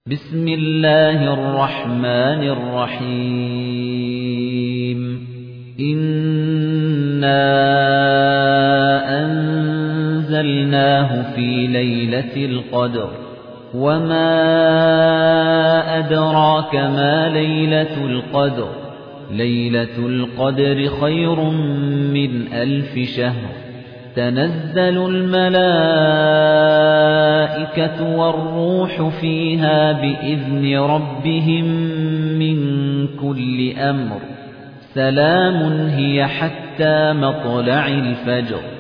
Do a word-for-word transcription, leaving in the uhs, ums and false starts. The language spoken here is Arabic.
بسم الله الرحمن الرحيم إنا أنزلناه في ليلة القدر وما أدراك ما ليلة القدر ليلة القدر خير من ألف شهر تنزل الملائكة والروح فيها بإذن ربهم من كل أمر سلام هي حتى مطلع الفجر